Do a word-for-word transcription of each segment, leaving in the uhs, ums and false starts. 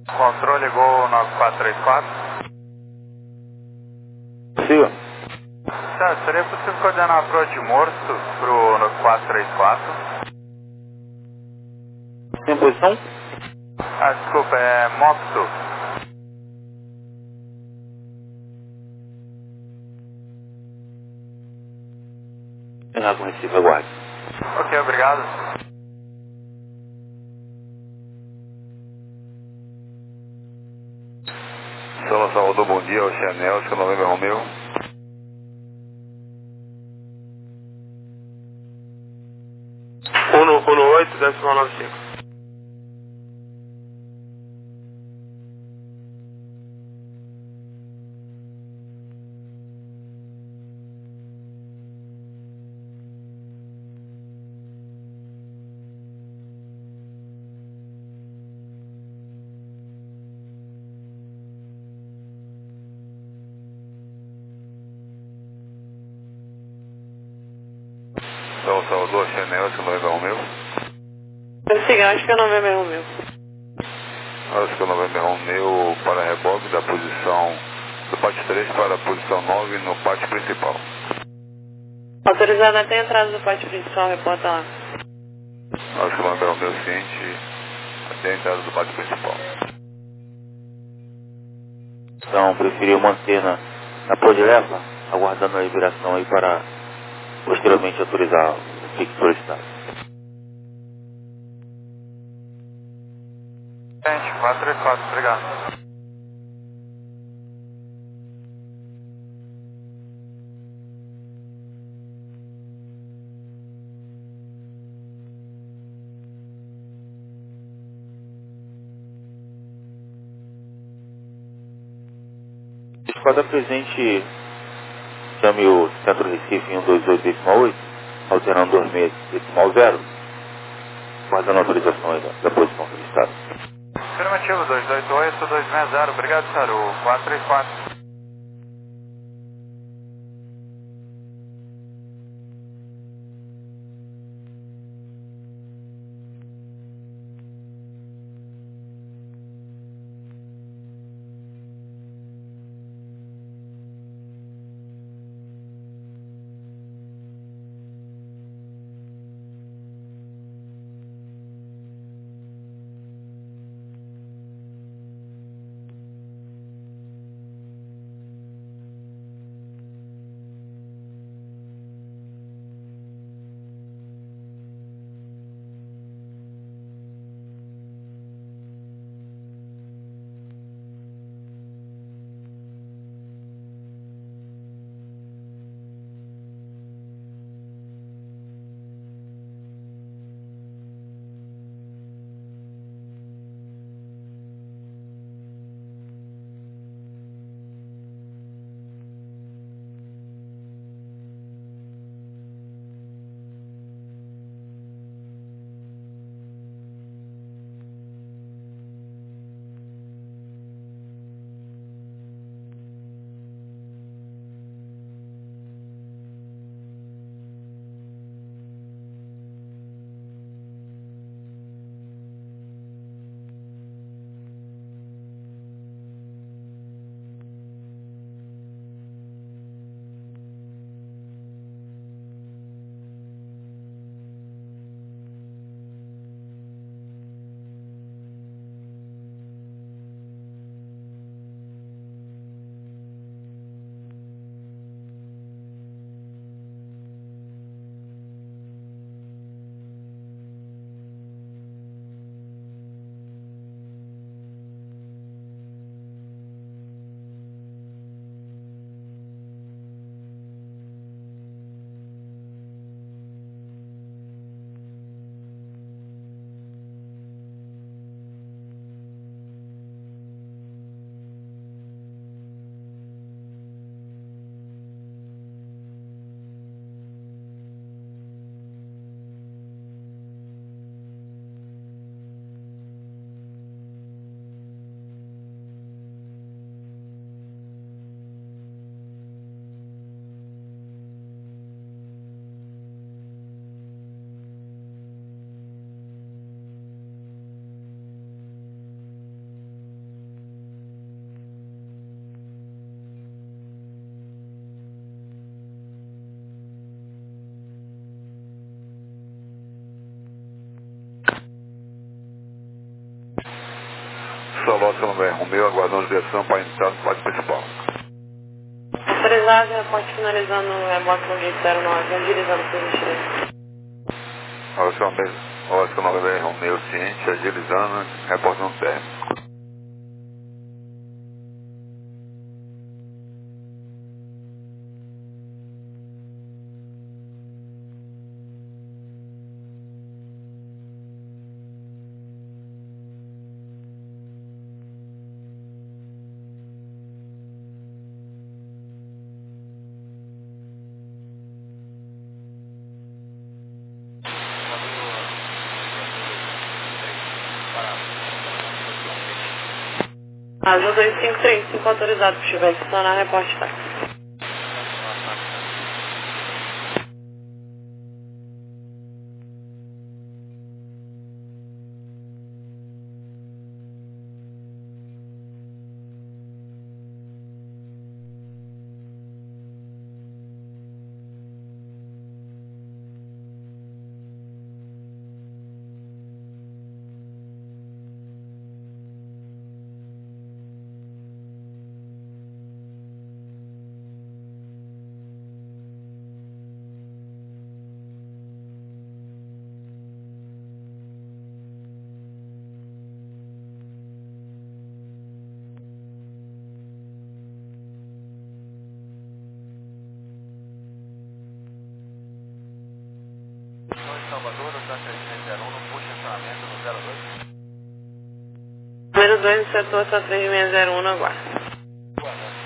Controle Gol nove quatro três quatro. Sim. Tá, seria possível coordenar a proa de Morso pro nove quatro três quatro? Em posição? Ah, desculpa, é Mopso. Renato Recife, aguarde. Ok, obrigado. São Salvador, bom dia, Oceanel, seu nome é Romeu. um oito, décimo nove cinco. São Salvador, Oceanel, seu nome é Romeu. Sim, acho que eu não vejo mesmo meu. Acho que o nome é Romeu para reboque da posição do pátio três para a posição nove no pátio principal. Autorizado até a entrada do pátio principal, reporta lá. Acho que o nome é Romeu ciente até a entrada do pátio principal. Então, preferiu manter na, na proa de leva, aguardando a liberação aí para posteriormente autorizar o pique solicitado. Gente, quatro três quatro, obrigado. Esquadra presente, chame o Centro Recife em um dois oito decimal oito, alterando dois seis decimal zero, guardando a autorização aí da, da posição solicitada. Afirmativo, dois oito oito, dois seis zero, obrigado, Saru, quatro três quatro. Oscar November Romeo, aguardando direção para entrar no pátio principal. Autorizado, reporte finalizando o rebote login zero nove, agilizando por gentileza. Oscar November, Oscar November Romeo, ciente, agilizando, reportando térmico. Azul dois cinco três cinco autorizado por Chivec, estacionar reporte táxi. Salvador, o Santa três zero um, no puxo estacionamento no zero dois. Número dois no setor, Santa três seis zero um, no aguardo. Boa noite.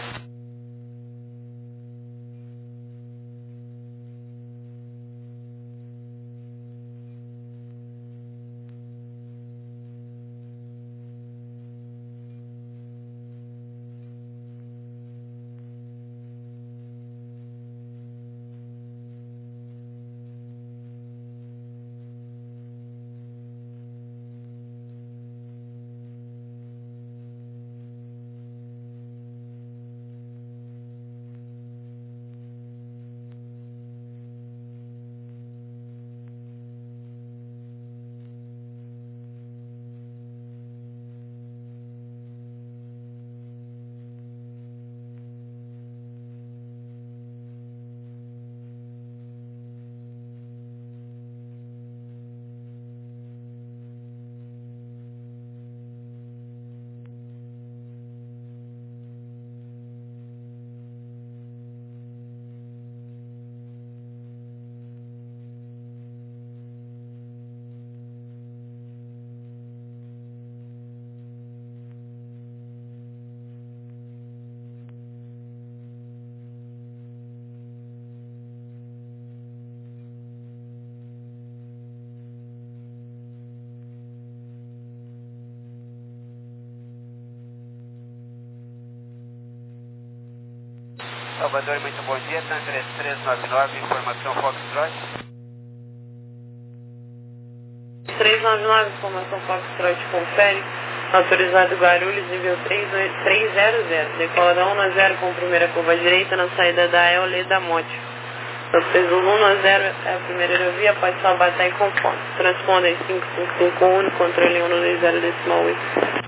Salvador, muito bom dia, Santa três três nove nove, informação Foxtrot. três nove nove, informação Foxtrot, confere. Autorizado Guarulhos, nível três zero zero. Decola da um a zero com primeira curva direita na saída da Eole da Monte. Aceso um a zero é a primeira aerovia, pode salvar até conforme. Transponder cinco cinco cinco um, controle um no dois zero decimal oito.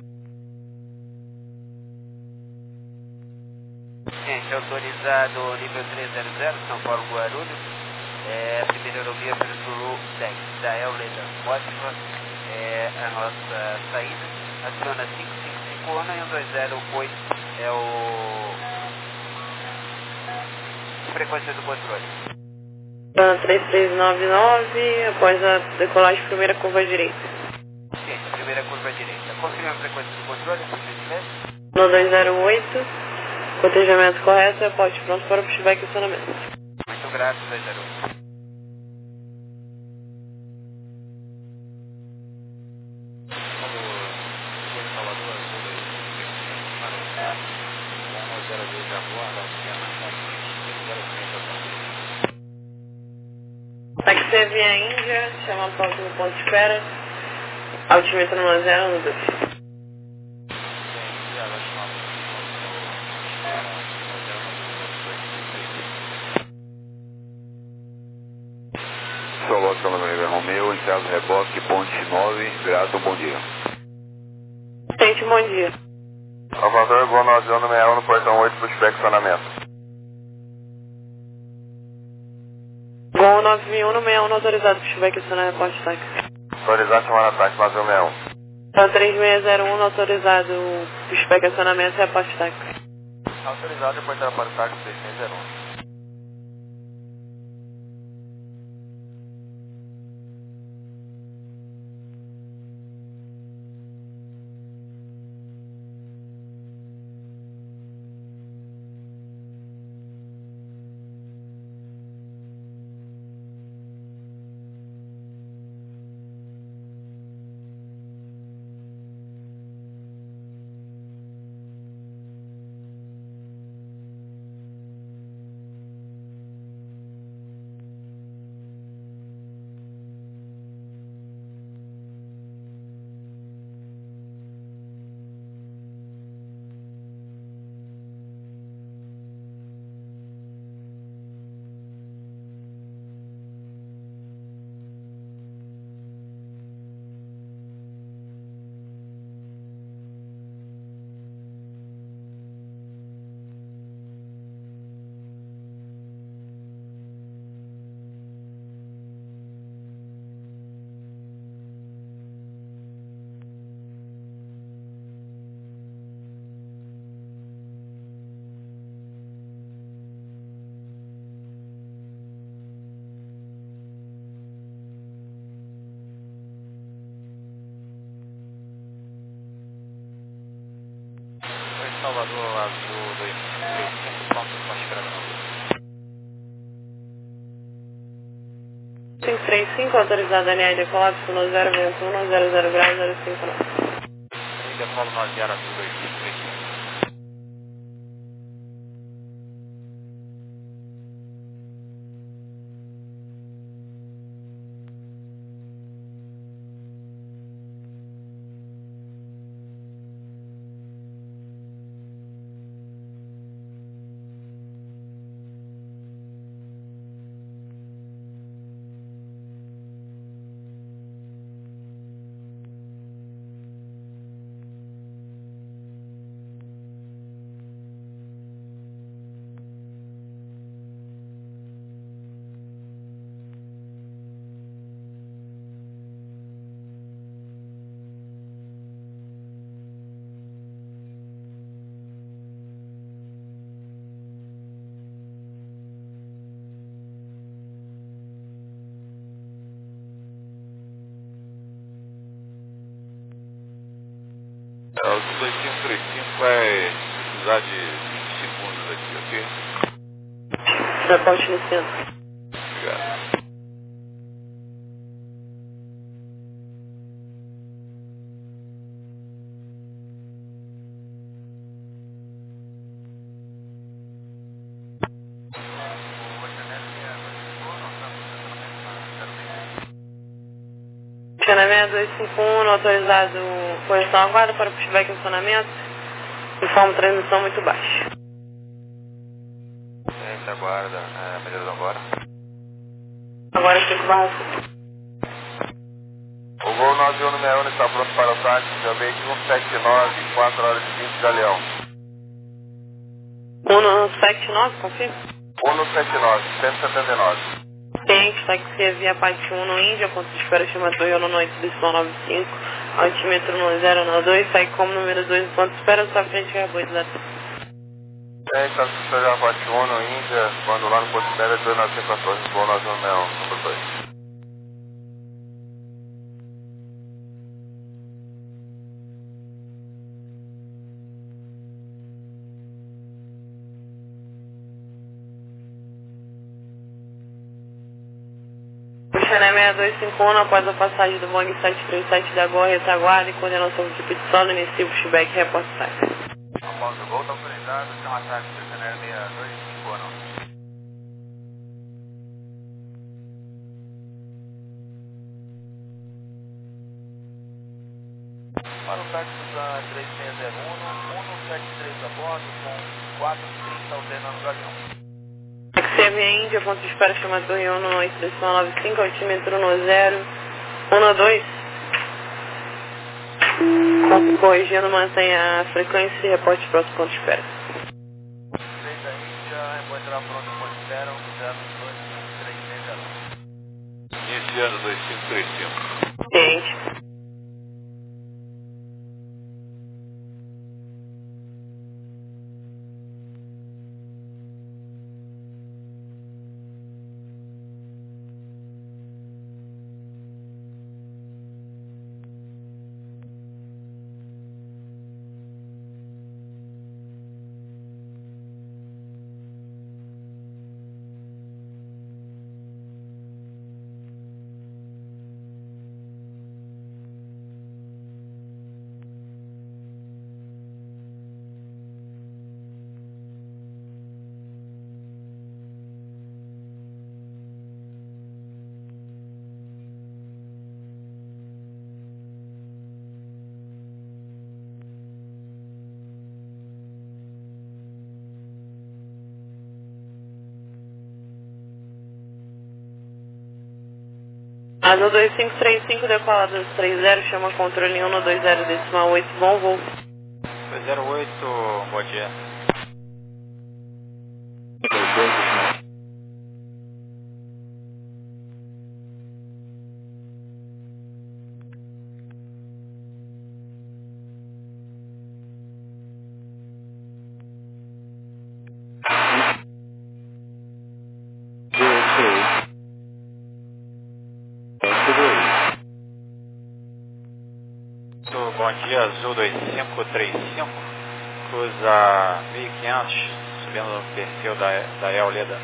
Gente, autorizado nível três zero zero, São Paulo Guarulhos. É a primeira aerovia pelo Zulu dez, da Eole da Monte. É a nossa saída. Aciona cinco cinco cinco um e um dois zero oito é o frequência do controle. três três nove nove, após a decolagem, primeira curva direita. Sim, primeira curva direita. Confirma a frequência do controle, por gentileza. No dois zero oito, cotejamento correto, reporte pronto para o pushback e acionamento. Muito grato, dois zero oito. Taxi via Índia, chama o próximo ponto de espera. Altímetro no zero um dois. Salvador, Salvador Romeo, entrada reboque, ponte nove, grato, bom dia. Gente, bom dia. Salvador, Gol nove um sessenta e um no portão oito para o inspecionamento. Gol nove um sessenta e um autorizado para o inspecionamento, reporte táxi. Autorizado chamar ataque, nove um sessenta e um. Então três seis zero um autorizado para o inspecionamento, reporte táxi. Autorizado, reportar para o táxi três seis zero um. Salvador, azul dois três cinco, pronto, pode esperar não. cinco três cinco, autorizado N A I decolado, no zero vinte e um, zero zero grau, zero cinco nove. E decolo nove zero, azul dois três cinco. É, o dois cinco três cinco vai precisar de vinte segundos aqui, ok? Reporte no centro. Obrigado. Estacionamento dois cinco um, autorizado posição aguarda para o pushback em estacionamento. Informe transmissão muito baixa. Gente, aguarda, é, melhorou agora. Agora cinco barra cinco. O Gol nove um sessenta e um está pronto para o táxi, já veio aqui um sete nove, quatro horas e vinte, Galeão. um sete nove, confirma? um sete nove, cento e setenta e nove. Cliente, táxi via parte um no Índia, ponto de espera chama Toyota no oito dois nove cinco, altímetro no zero nove dois, sai como número dois, ponto de espera, sua frente é a boa de dados. É, está subindo a parte um no Índia, quando lá no posto de espera é dois nove cinco quatorze, Gol nove um sessenta e um, número dois. Xané seis dois cinco um, após a passagem do Boeing sete três sete da Gol, retaguarda e coordenação de tipo de solo, inicia o pushback e reporte táxi. Após o gol, está autorizado, chama ataque do Xané seis dois cinco um. Para o táxi da três seis zero um, um sete três a bordo, com quatro trinta ordenando o Galeão. Taxi via Índia, ponto de espera chama Toyota no oito dois nove cinco, altímetro no zero um dois. Corrigindo, mantenha a frequência e reporte próximo ponto de espera. três da Índia, reporte lá pronto ponto de espera, zero dois cinco três seis zero. Iniciando dois cinco três cinco. Ciente. Azul dois cinco três cinco, decolado dos três zero, chama controle um dois zero decimal oito, bom voo. dois zero oito, bom dia. Bom dia, Azul dois cinco três cinco, cruza mil e quinhentos, subindo no perfil da, da Eoleda.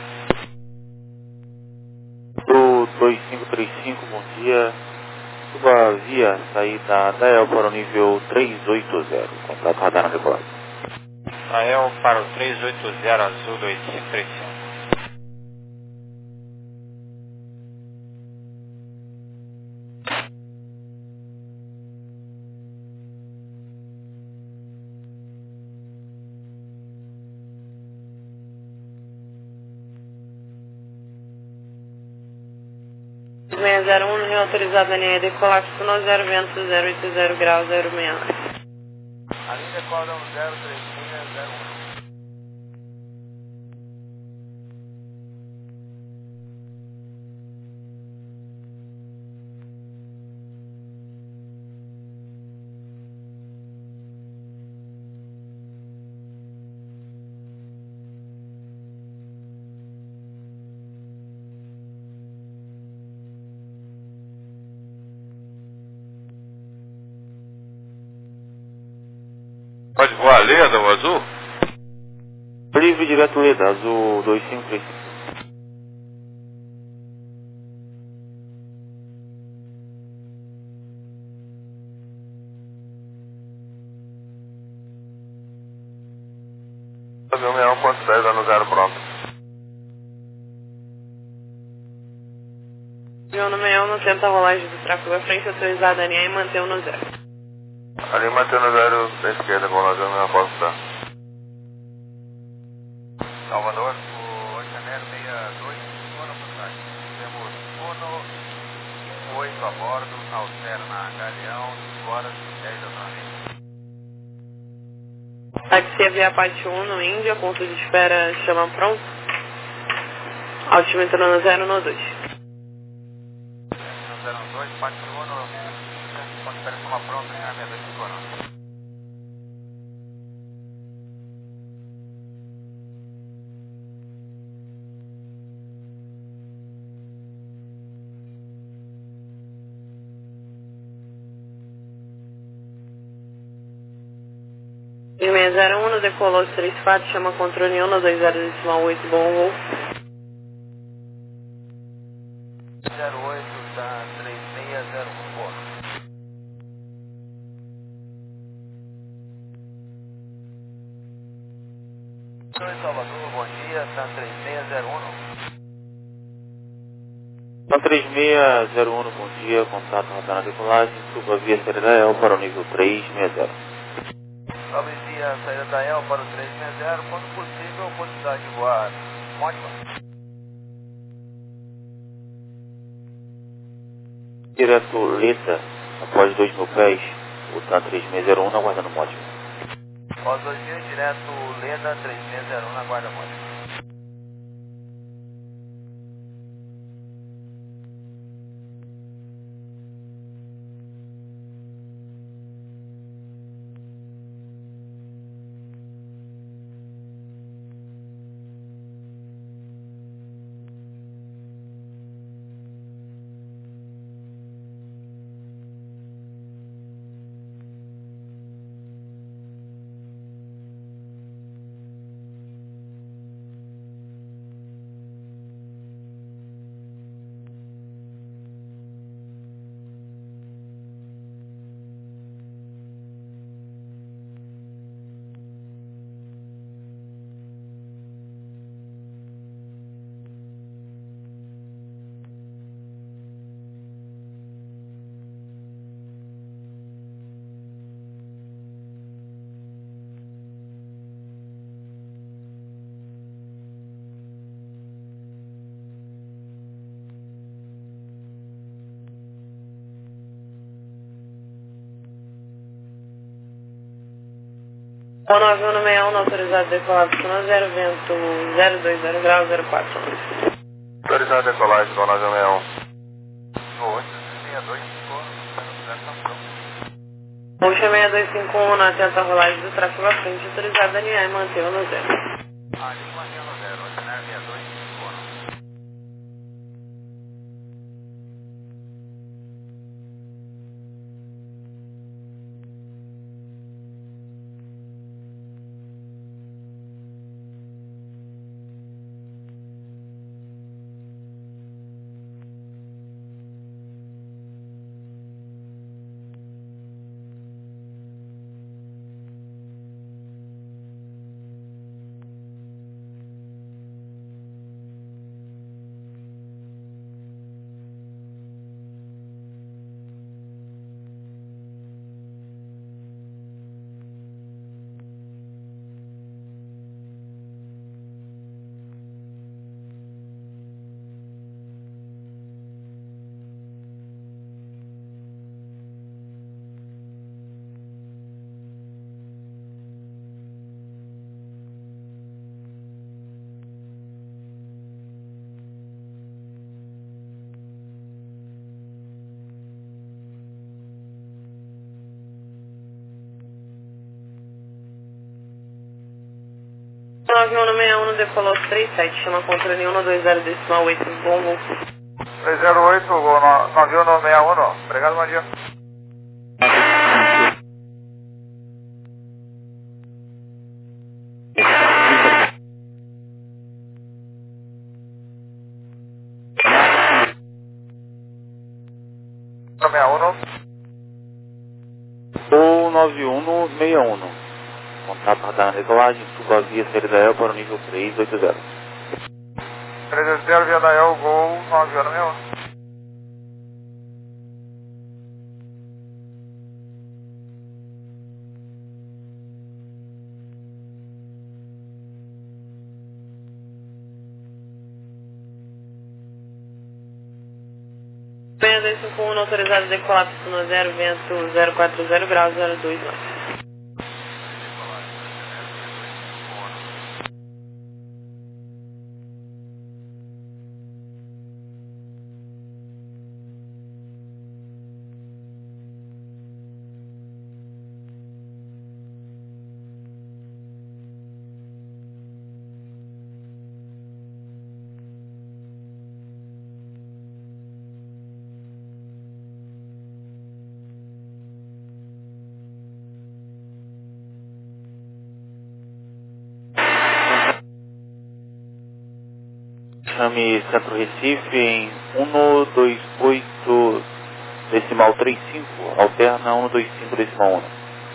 Pro dois cinco três cinco, bom dia. Suba via saída da El para o nível três oito zero, contato radar na decolagem. Da El para o três oito zero, Azul dois cinco três cinco. seis zero um, reautorizada a linha decolar, sinal zero, vento zero oito zero grau zero seis nove. A linha decola zero três seis zero um. Pode voar Leda, o azul? Livre direto Leda, Azul dois cinco três cinco. Avião sessenta e um ponto dez, ano zero pronto. Avião no meião, não tenta a rolagem do tráfego à frente, autorizada a linha e mantém no zero. Ali mantendo zero da esquerda, com o avião não posso estar. Salvador, o oito Janeiro sessenta e dois, Uno passagem. Temos Uno cinco oito a bordo, Alterna Galeão, cinco horas e dez da noite. Taxi via parte um no Índia, ponto de espera chama pronto. Altímetro no zero no dois. zero dois, parte Uno, ponto de espera chama pronto, linha meia dois cinco Uno. seis zero um, decolou os três quatro, chama controle um dois zero decimal oito, bom voo. zero oito da três seis zero um, bom. Oi, Salvador, bom dia, tá três seis zero um. Tá três seis zero um, bom dia, contato radar na decolagem, suba via saída da El para o nível três seis zero. Sobe via saída da El para o três seis zero, quando possível, possibilidade de voar ótima. Direto Leda, após dois mil pés, o TAN três seis zero um na guarda no módulo. Pós dois mil, direto Leda três seis zero um na guarda móvel. O nove um seis um, autorizado decolagem zona zero, vento zero dois zero graus, zero quatro. Autorizado decolagem, zona nove um seis um. oito seis dois cinco um. Oxa seis dois cinco um, na atenta rolagem do tráfego à frente, autorizado a alinhar e manter o no zero. Ali mantém no zero, oito seis dois cinco um. nove um seis um, decolou três sete, chama controle um dois zero decimal oito, bom voo. três zero oito, voo nove um seis um. Obrigado, bom dia. O nove um seis um. Contato radar na decolagem, suba a via saída da E L para o nível três oito zero. três oito zero, via da E L, Gol nove um seis um. seis dois cinco um, autorizado a decolar no zero, vento zero quatro zero graus, zero dois nove. Chame Centro Recife em um dois oito decimal trinta e cinco, alterna um dois cinco decimal um.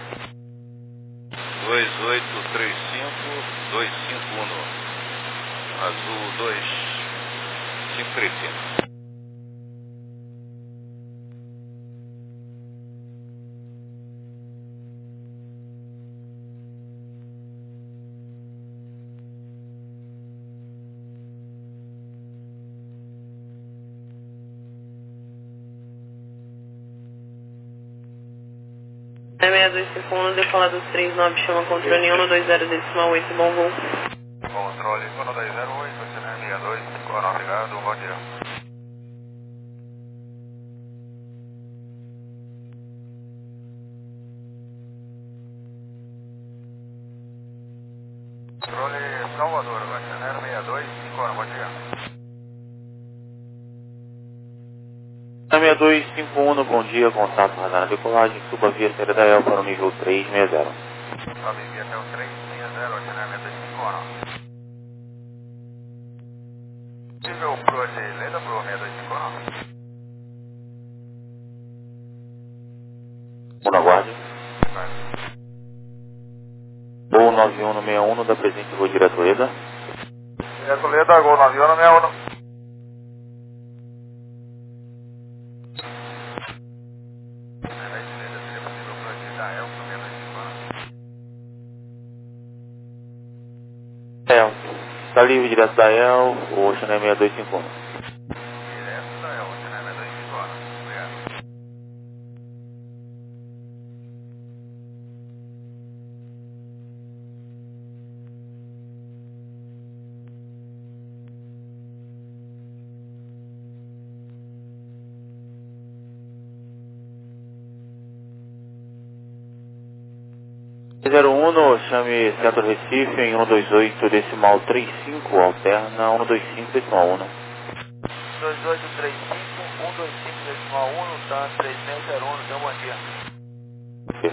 dois oito três cinco dois cinco um. Azul dois cinco três cinco. seis dois cinco um, decolador três nove, chama controle um dois zero decimal oito, bom voo. Controle um dois zero oito, oceano seis dois cinco um, obrigado, bom dia. Controle Salvador, oceano seis dois cinco um, bom dia. seis dois cinco um, bom dia, contato radar na decolagem, suba via Serra da El para o nível três seis zero. Sobe via até o três seis zero, oceano seis dois cinco um. Nível pro de Leda pro seis dois cinco um. Um aguarde. Gol nove um seis um da presente voo direto Leda. Direto Leda, Gol nove um seis um. É, está livre direto da E L, o Ocean seis dois cinco um. Direto da E L, Ocean seis dois cinco um. Obrigado. zero um, chame Centro Recife em um dois oito decimal trinta e cinco, alterna um dois cinco decimal um. dois oito três cinco, um dois cinco decimal um, tá três seis zero um, então bom dia. Ok.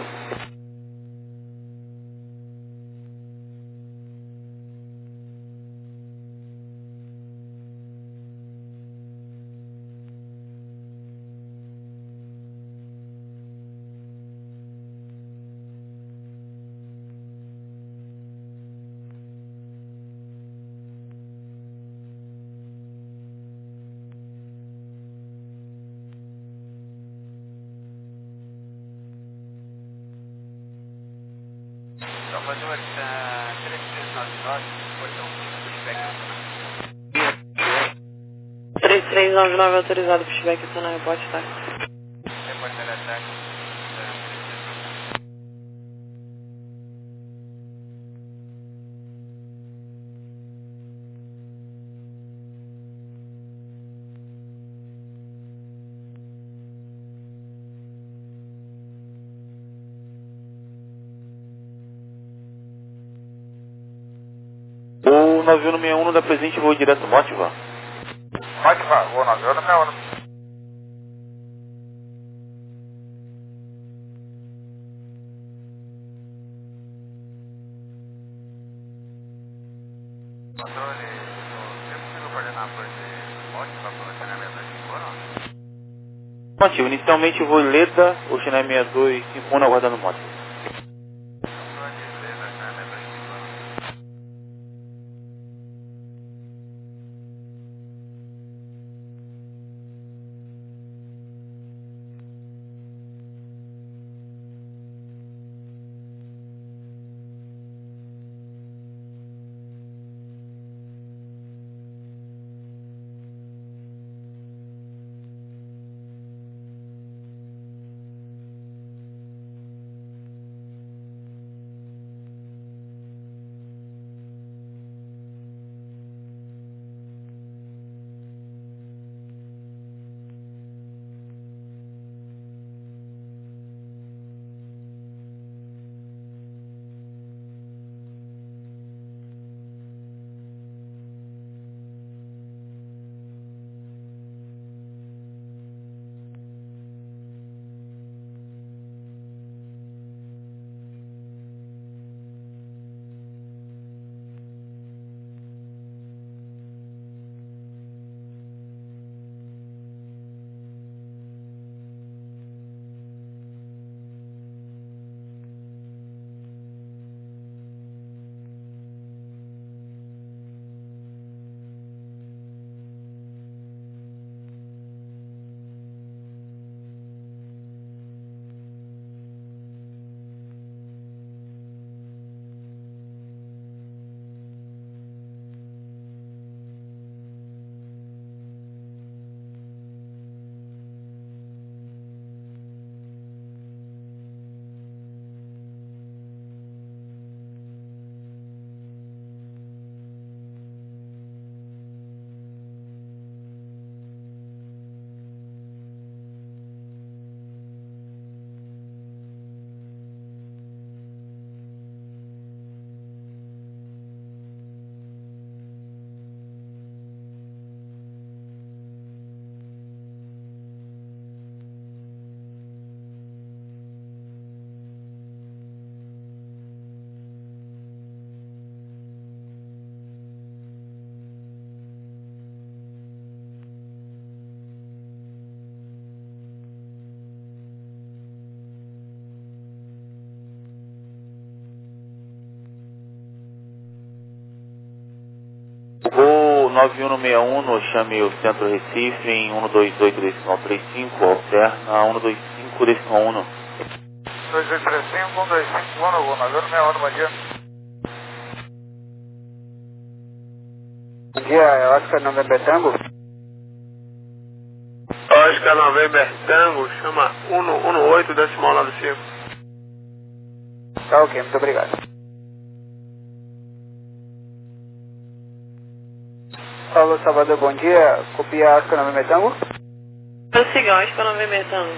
Salvador, tá três três nove nove, portão pushback. três três nove nove autorizado, pushback, está na reporte, tá? Repórter ataque. O nove um seis um da presente voo direto Motiva. Pode vá, Gol nove um seis um. Controle, você possível coordenar por de Motiva para o Oceano seis dois cinco um? Motiva, inicialmente voo Leda, Ocean seis dois cinco um aguardando Motiva. Controle Leda, Oceano seis dois cinco um. nove um seis um, chame o Centro Recife em um dois oito decimal trinta e cinco, alterna um dois cinco decimal um. dois oito três cinco, um dois cinco, um, nove um seis um, bom dia. Bom dia, é Oscar November Tango. Oscar November Tango, chama um um oito decimal nove cinco. Tá ok, muito obrigado. Paulo Salvador, bom dia. Copia Oscar November Tango. Prossiga, Oscar November Tango.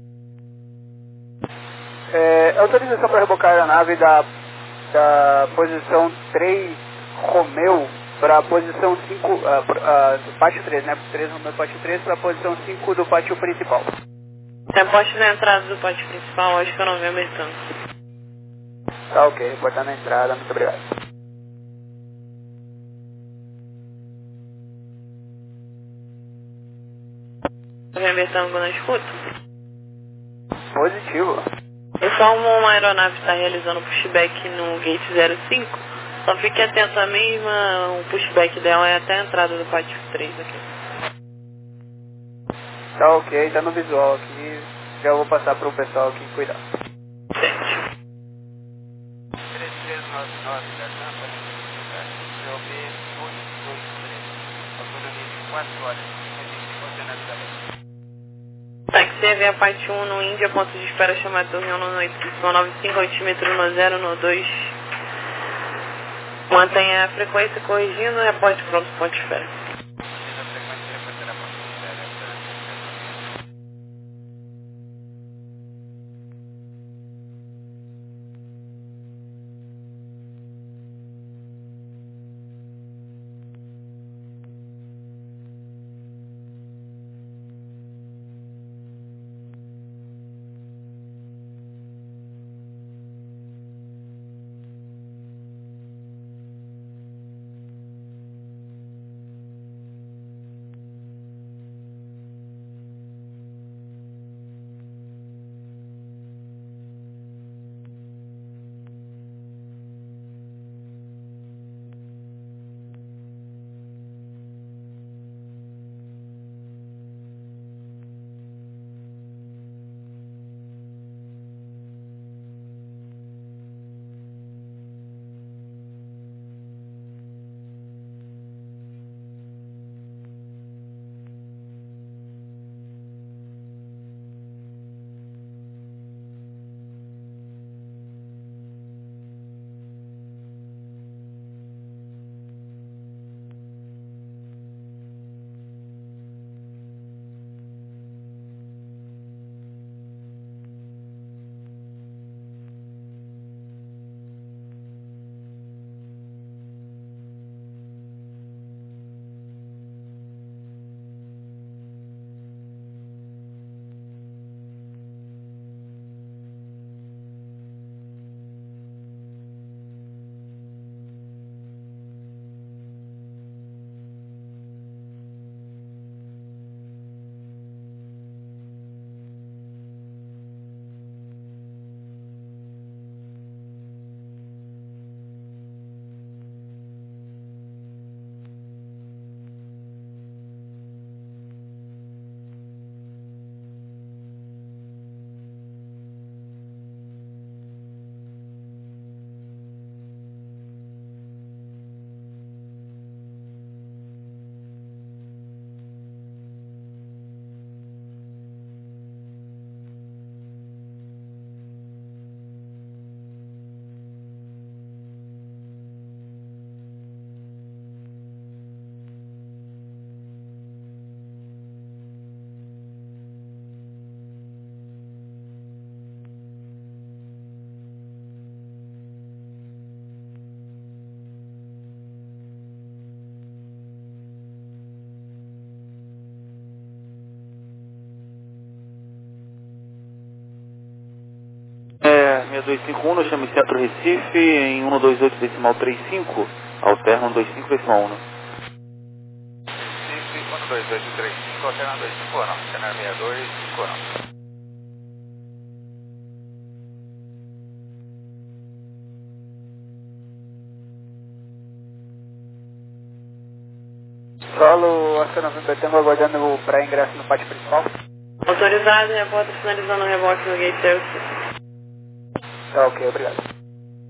É, autorização para rebocar a aeronave da, da posição três Romeu para a posição cinco, uh, uh, pátio três, né? três Romeu pátio três para a posição cinco do pátio principal. Reporte na entrada do pátio principal, Oscar November Tango. Tá ok, reportar na entrada, muito obrigado. November Tango na escuta. Positivo. Pessoal, uma aeronave está realizando pushback no gate zero cinco. Só fique atento à mesma, o pushback dela é até a entrada do pátio três aqui. Tá ok, tá no visual aqui. Já vou passar para o pessoal aqui cuidar. Certo. três três nove nove da Tampa, C O B dois dois três. Autonomia de quatro horas e cinquenta e cinco ordenados. Táxi E V A parte um no Índia, ponto de espera chamado do Rio no oito nove cinco, altímetro no zero no dois. Mantenha a frequência corrigindo, reporte pronto, ponto de espera. seis dois cinco um, chame Centro Recife em um dois oito decimal trinta e cinco, alterna um dois cinco decimal um. Recife, um dois oito três cinco, alterna dois cinco um, cenário seis dois cinco um. Solo, Oscar November Tango, aguardando para ingresso no pátio principal. Autorizado, repórter finalizando o reboque no gate zero seis. Tá ok, obrigado.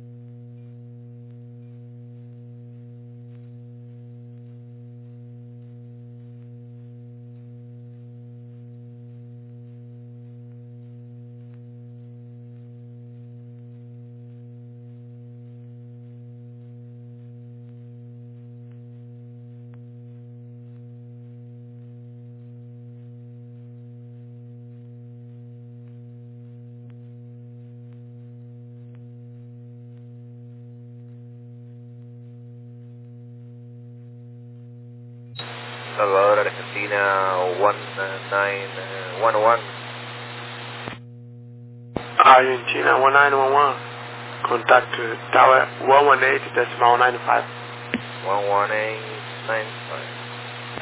Salvador, Argentina, one nine one one. Argentina, one nine one one. Contact to tower one one eight decimal nine five. one one eight nine five.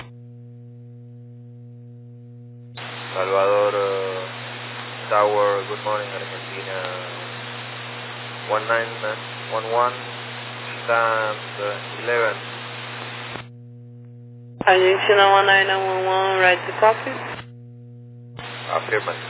Salvador, uh, tower, good morning, Argentina, one nine one one, stand uh, eleven. Argentina one nine one one, right to copy. Affirmative.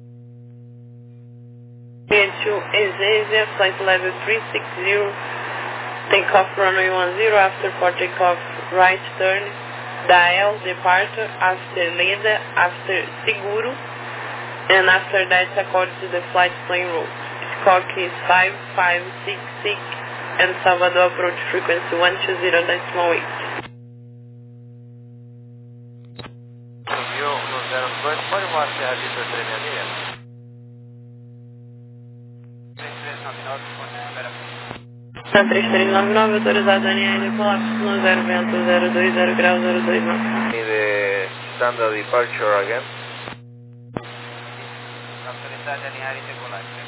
To Asia, flight level three six zero, takeoff runway one zero, after for takeoff, right turn, dial, departure, after Leda, after Seguro, and after that according to the flight plane route. Squawk is five five six six, and Salvador approach frequency one two zero decimal eight. Subiu no zero dois, pode marcar a lista três seis seis? Na três três nove nove, autorizado a linha de colapso no zero vento zero dois zero grau zero dois nove. Need the standard departure again. Autorizado a linha de colapso.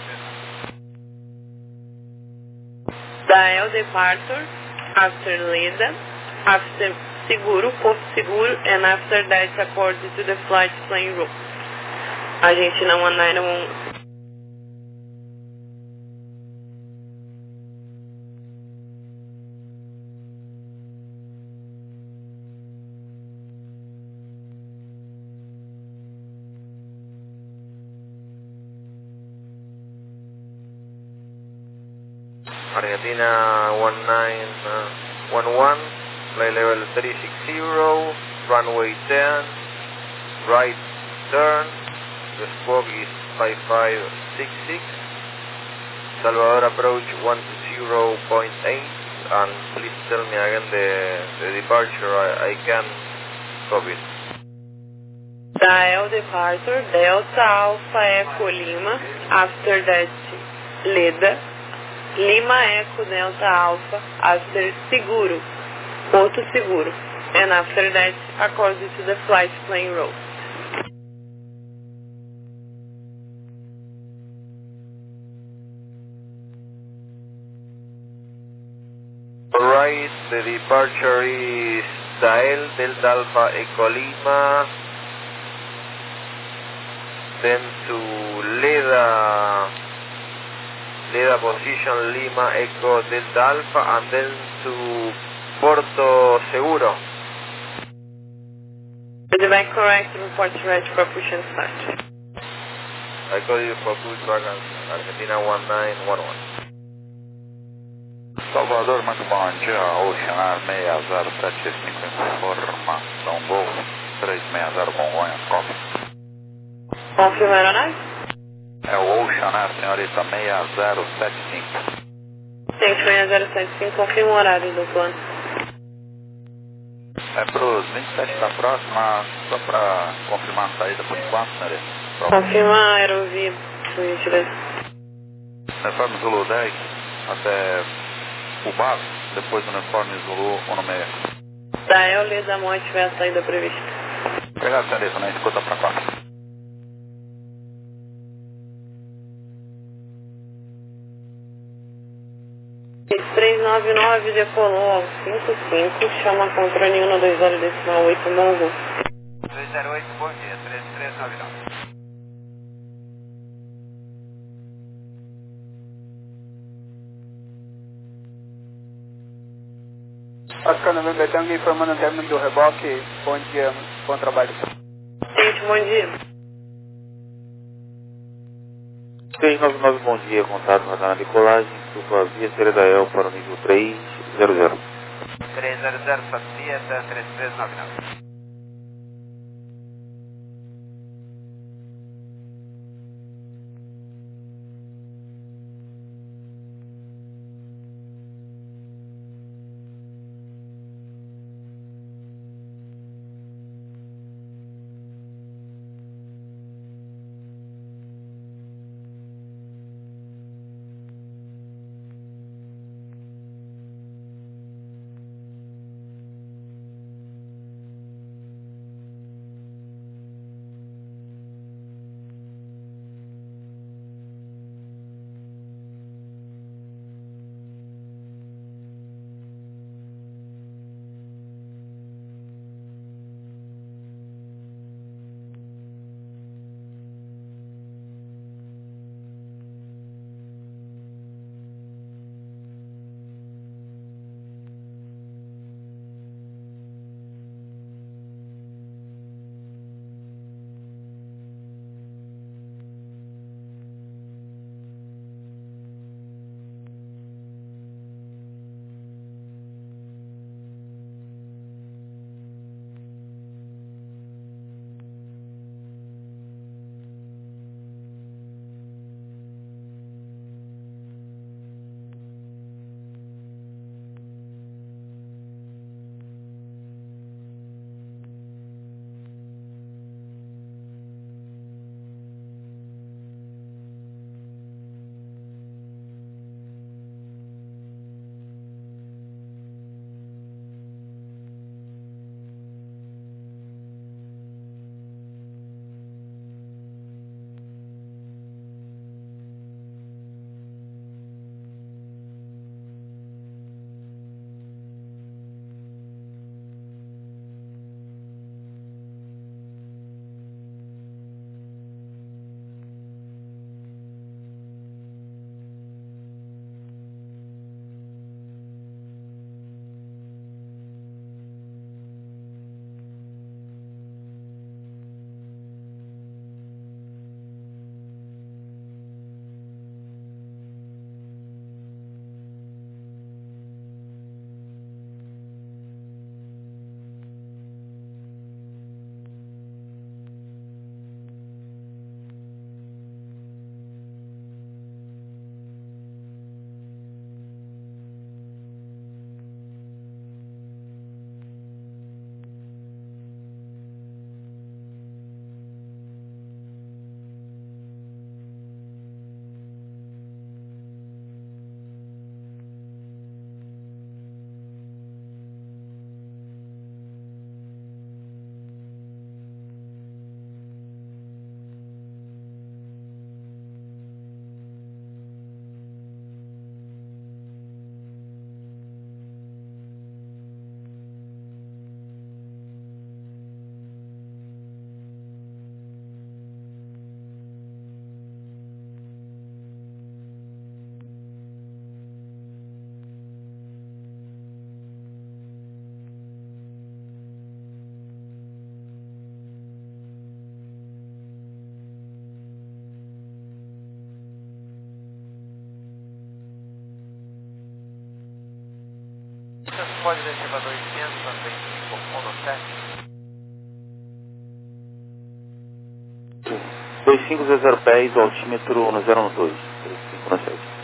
Dial departure, after Leda, after Seguro, Porto Seguro, and after that according to the flight plane route. Argentina one nine one one. Argentina one nine one one, flight level three six zero, runway ten, right turn, the squawk is five five six six, Salvador approach one zero point eight, and please tell me again the, the departure, I, I can copy it. Dial departure, Delta Alpha Echo Lima, after that Leda, Lima Echo Delta Alpha, after Seguro, Porto Seguro, and after that according to the flight plane route. Alright, the departure is Dael, Delta Alpha Echo Lima, then to Leda, Leda position Lima Echo Delta Alpha, and then to Porto Seguro. Is it correct? Report ready for push and start. I call you for push vacancy, Argentina one nine one one. Salvador, muito bom dia, Oceanar seis zero sete cinco, informação voo três seis zero Congonhas, copy. Confirma a aeronave? É o Oceanar, senhorita, seis zero sete cinco. Gente, seis zero sete cinco, confirma o horário do plano. É pros vinte e sete da próxima, só para confirmar a saída por enquanto, senhorita. Confirma a aerovia, por gentileza. Uniforme Zulu dez, até o base, depois do uniforme Zulu um seis seis. Da E O L da Monte tiver a saída prevista. Obrigado, senhorita, na escuta para cá. três nove nove decolou ao cinco cinco, chama controle um dois zero decimal oito, Mongo. dois zero oito, bom dia, três três nove nove. Oscar November Tango informando o término do reboque. Bom dia, bom trabalho. Gente, bom dia. seis nove nove, bom dia, contato na canal de colagem, suba via Serra da El para o nível três zero zero. três zero zero, Sofia, três três nove nove. Pode descer para doiscentos, para vinte e cinco, monosete. dois cinco zero zero pés, altímetro no zero um dois, três cinco no sete.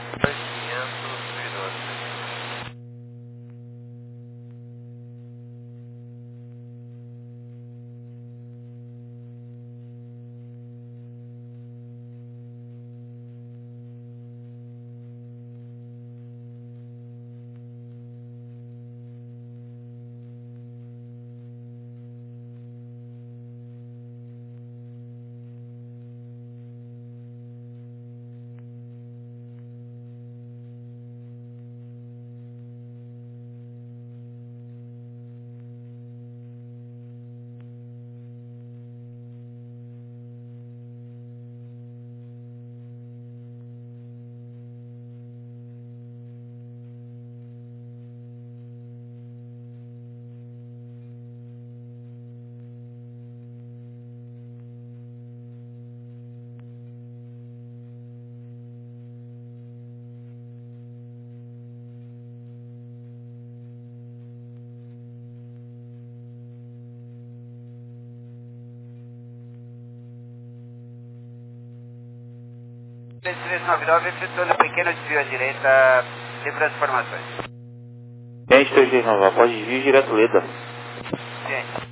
dois três nove nove, efetuando pequeno desvio à direita, livre as informações. Gente, dois três nove nove, pode desvio direto Leda. Gente.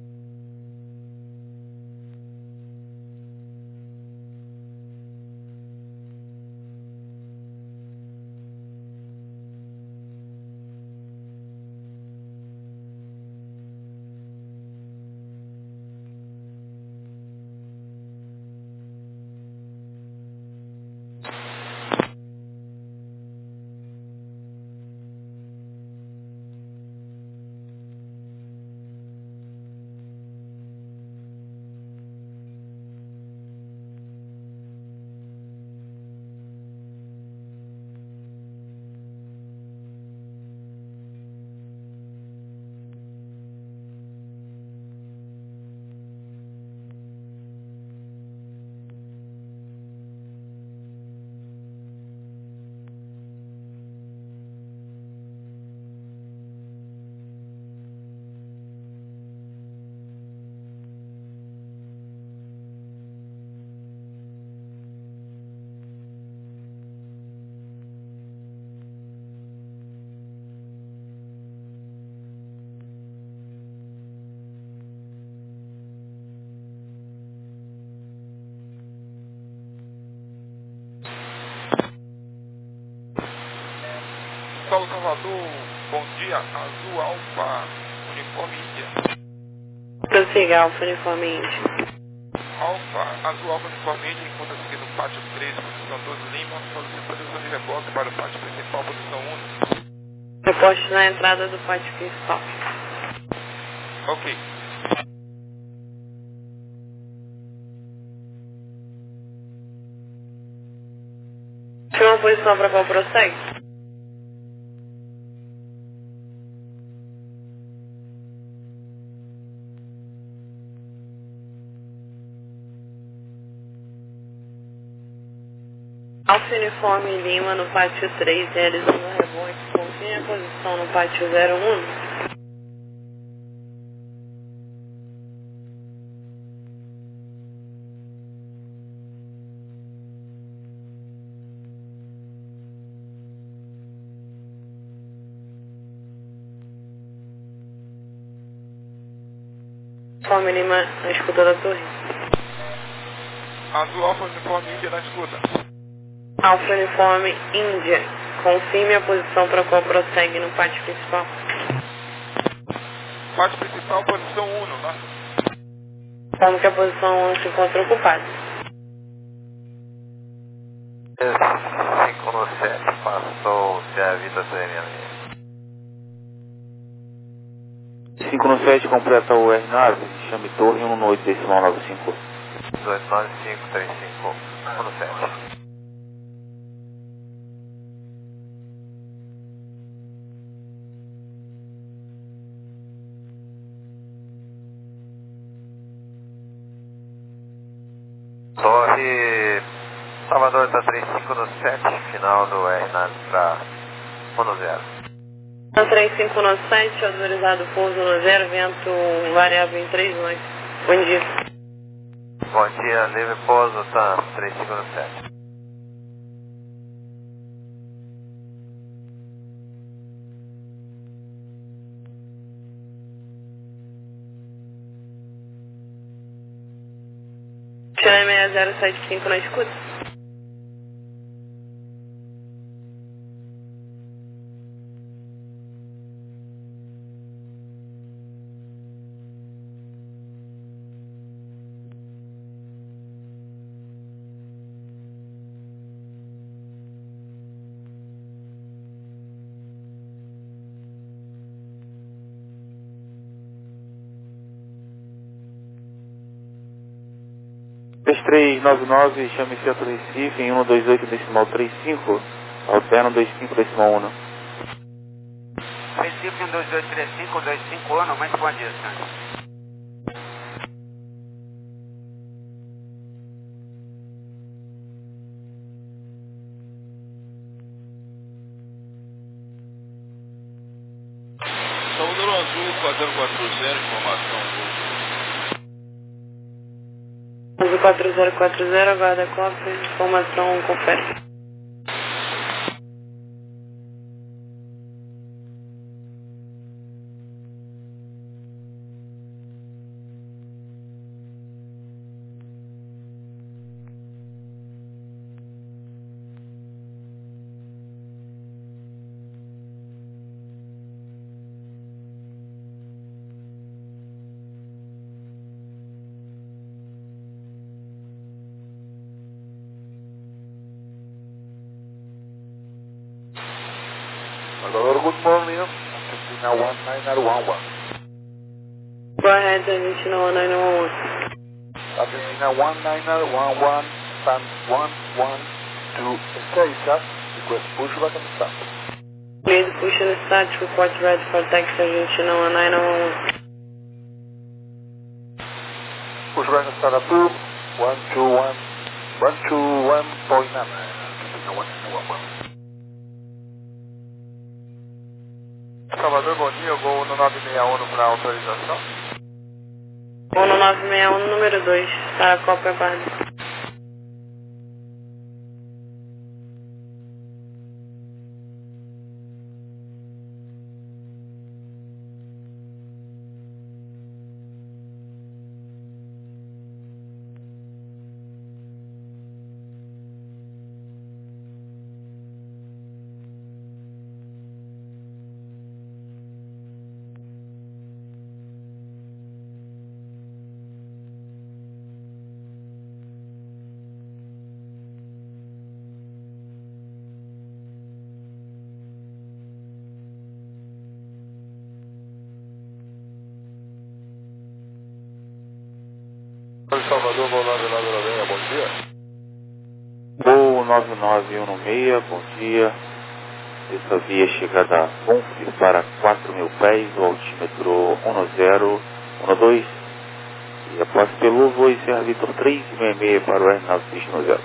Paulo Salvador, bom dia, Azul Alfa, Uniforme Índia. Prossiga, Alfa Uniforme Índia. Alfa, Azul Alfa Uniforme Índia, encontra-se aqui no pátio três, posição doze Lima, solicitação de reboque para o pátio principal, posição um. Reposte na entrada do pátio principal. Ok. Tinha uma posição para qual prossegue? Alfa Uniforme Lima no pátio três, realizando o reboque, confirme a posição no pátio zero um. Uniforme Lima na escuta da torre. Azul Alfa Uniforme Índia na escuta. Alfa Uniforme Índia, confirme a posição para qual prossegue no pátio principal. Pátio principal, posição um, né? Como que a posição um se encontra ocupada. cinco no sete, passou se a vida C M M. cinco no sete, completa o R nave, chame torre um no oito decimal nove cinco. dezoito nove cinco três cinco, cinco no sete. Torre Salvador está trinta e cinco no sete, final do R nave para um no zero. trinta e cinco no sete, autorizado pouso no zero, vento variável em três nós. Bom dia. Bom dia, livre pouso, tá trinta e cinco no sete. Chile seis zero sete cinco na escuta. três três nove nove, chame Centro Recife em um dois oito decimal trinta e cinco, alterna dois cinco decimal um. Recife um dois oito três cinco, dois cinco um, muito bom dia, senhor. Salvador Azul, quatro zero quatro zero, informação. quatro zero quatro zero, aguarda cópia, informação, confere. Salvador, good morning. Argentina one nine zero one one. Go ahead, Argentina one nine zero one one. Argentina one nine zero one one, stand one one two Ezeiza, request push back and start. Lead push and start, report red for taxi, Argentina one nine zero one one. Push back and start approved, one two one, one two one point nine, Argentina one nine zero one one. Salvador, bom dia, vou no nove seis um para autorização. Vou no nove seis um, número dois, tá a cópia guarda. Salvador, voo nove nove um seis, bom dia. Voo nove nove um seis, bom dia. Essa via chegada a Funf para quatro mil pés, o altímetro um zero um dois. E após pelo voo e Serra Vitor três seis seis para o R nove seis zero.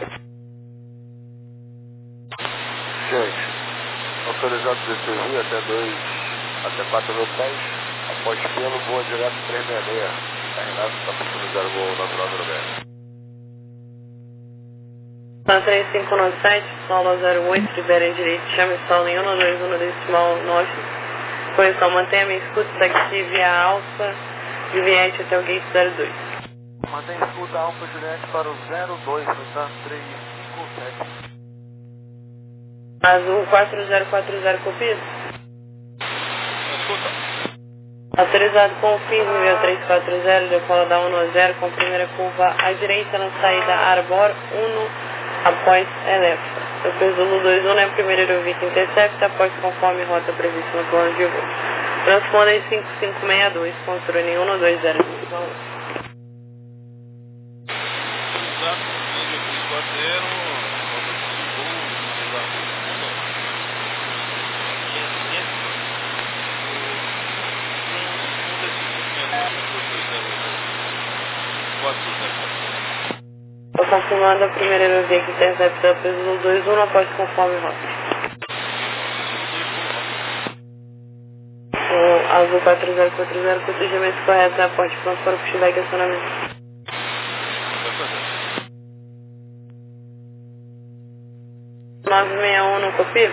Gente, autorizado descer via até dois, até quatro mil pés, após pelo voo direto três seis seis. Renato está personalizado voo nove nove um seis. Tá três cinco nove sete, solo zero oito, liberem direito, chame solo em um dois um decimal norte. Correção, mantenha minha escuta, taxi via Alfa, Juliette até o gate zero dois. Mantenha escuta Alfa Juliette para o zero dois, no três cinco sete. Azul quatro zero quatro zero, copia. Escuta. Autorizado com firme, nível três quatro zero, decola da um zero, com primeira curva à direita na saída Arbor um, após Elef. Eu fiz o Zulu dois um, né? Primeiro aerovic intercepta, após conforme rota prevista no plano de voo. Transponda em cinco cinco seis dois, controle um dois zero. Estou confirmando a primeira aerovia que intercepta pelo dois um após conforme rota. O Azul quatro zero quatro zero, procedimento correto, aporte pronto para o pushback e acionamento. nove seis um, não copia?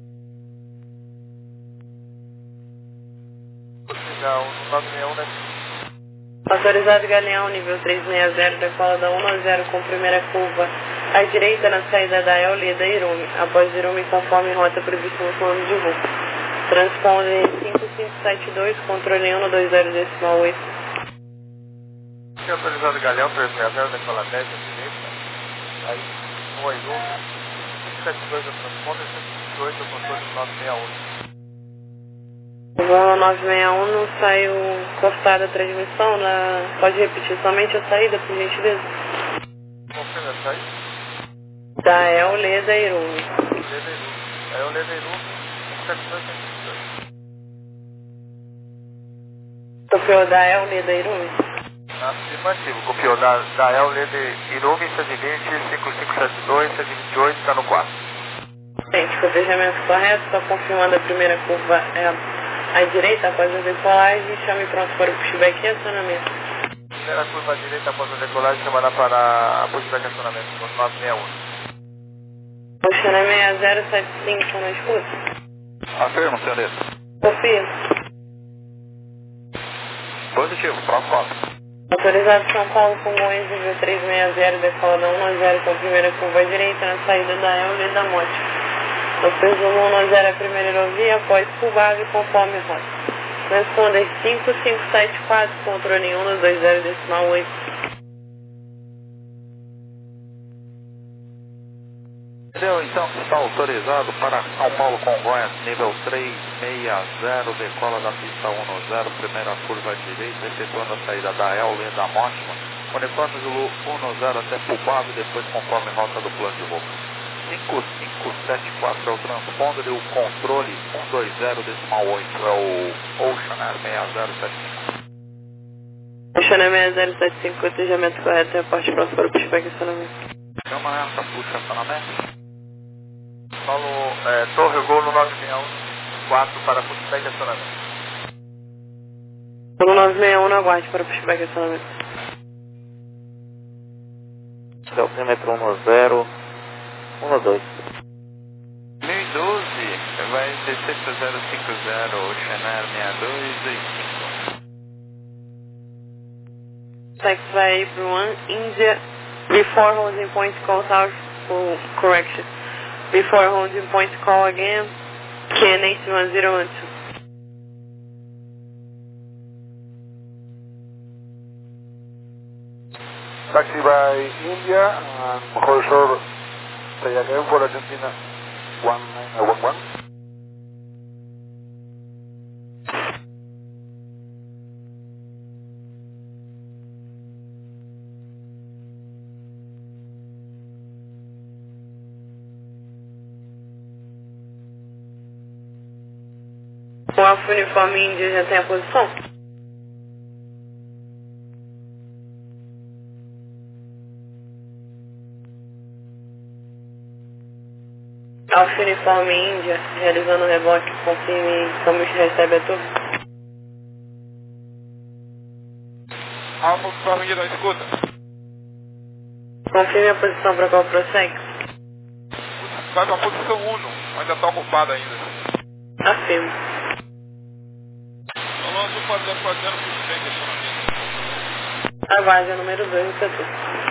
Não, nove seis um, né? Autorizado Galeão, nível três seis zero, decola da um zero com primeira curva à direita na saída da Eoleda Irumi, após Irumi conforme rota prevista no plano de voo. Transponde cinco cinco sete dois, controle um dois zero decimal oito. Autorizado Galeão, três seis zero, decola dez à direita, aí um Irumi, cinco sete dois a transponde, cinco cinco oito, controle nove seis um. O voo nove seis um não saiu cortada a transmissão, na... pode repetir somente a saída, por gentileza? Confirma a saída? Da Eoleda Irumi. Eoleda Irumi. A Eoleda Irumi, cinco sete dois, cinco dois. Copiou da Eoleda Irumi? Afirmativo, copiou da, da Eoleda Irumi, sete vinte, cinco cinco sete dois, sete vinte e oito, está no quatro. Gente, cotejamento correto, só confirmando a primeira curva é à direita após a decolagem, chame pronto para o pushback e acionamento. primeira curva direita após a decolagem, chamada para a posição de acionamento, no nove seis um. Oceana seis zero sete cinco, na escuta. Afirmo, senhorita. Confia. Positivo, próximo. Autorizado São Paulo, Congonhas, nível três seis zero, decola da um zero com a primeira curva direita, na saída da E L E da Mote. No presumo um zero a primeira aerovia, após curvável conforme rota. Transponder cinco cinco sete quatro, controle um dois zero decimal oito. Entendeu? Então está autorizado para São Paulo Congonhas, nível três seis zero, decola da pista um zero, primeira curva direita, efetuando a saída da E L E da Mótima, uniforme Zulu um zero até Pubado, depois conforme rota do plano de voo. cinco cinco sete quatro é o transponder e o controle um dois zero decimal oito é o Ocean Air seis zero sete cinco. Oceana seis zero sete cinco, cotejamento correto, reporte próximo para o pushback acionamento. Chama essa puxa acionamento. Paulo, é, Torre Gol no nove seis um quatro para pushback acionamento. No nove seis um, aguarde para o pushback acionamento. Deltímetro um zero um dois. mil e doze, vai descer para zero cinco zero, Ocean Air seis dois dois cinco. Taxi by April one, India, before holding point call tower for correction. Before holding point call again, K N H one zero one two. Taxi by India, and hold short, say again for Argentina, one nine one one. O Alfa Uniforme Índia já tem a posição? Alfa Uniforme Índia, realizando o reboque, confirme como recebe a turma. Alfa Uniforme Índia, na escuta. Confirme a posição para qual prossegue. Vai para a posição um, ainda está ocupada ainda. Afirmo. Alonso quatro zero quatro zero, pushback acionamento. Aguarde o número dois no setor.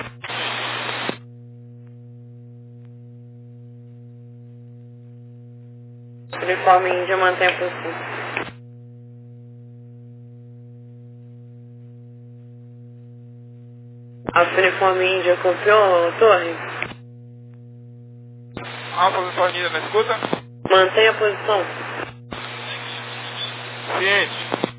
Uniforme Índia mantém a posição. Alfa Uniforme Índia copiou, torre? Alfa Uniforme Índia, na escuta. Mantém a posição. Ciente.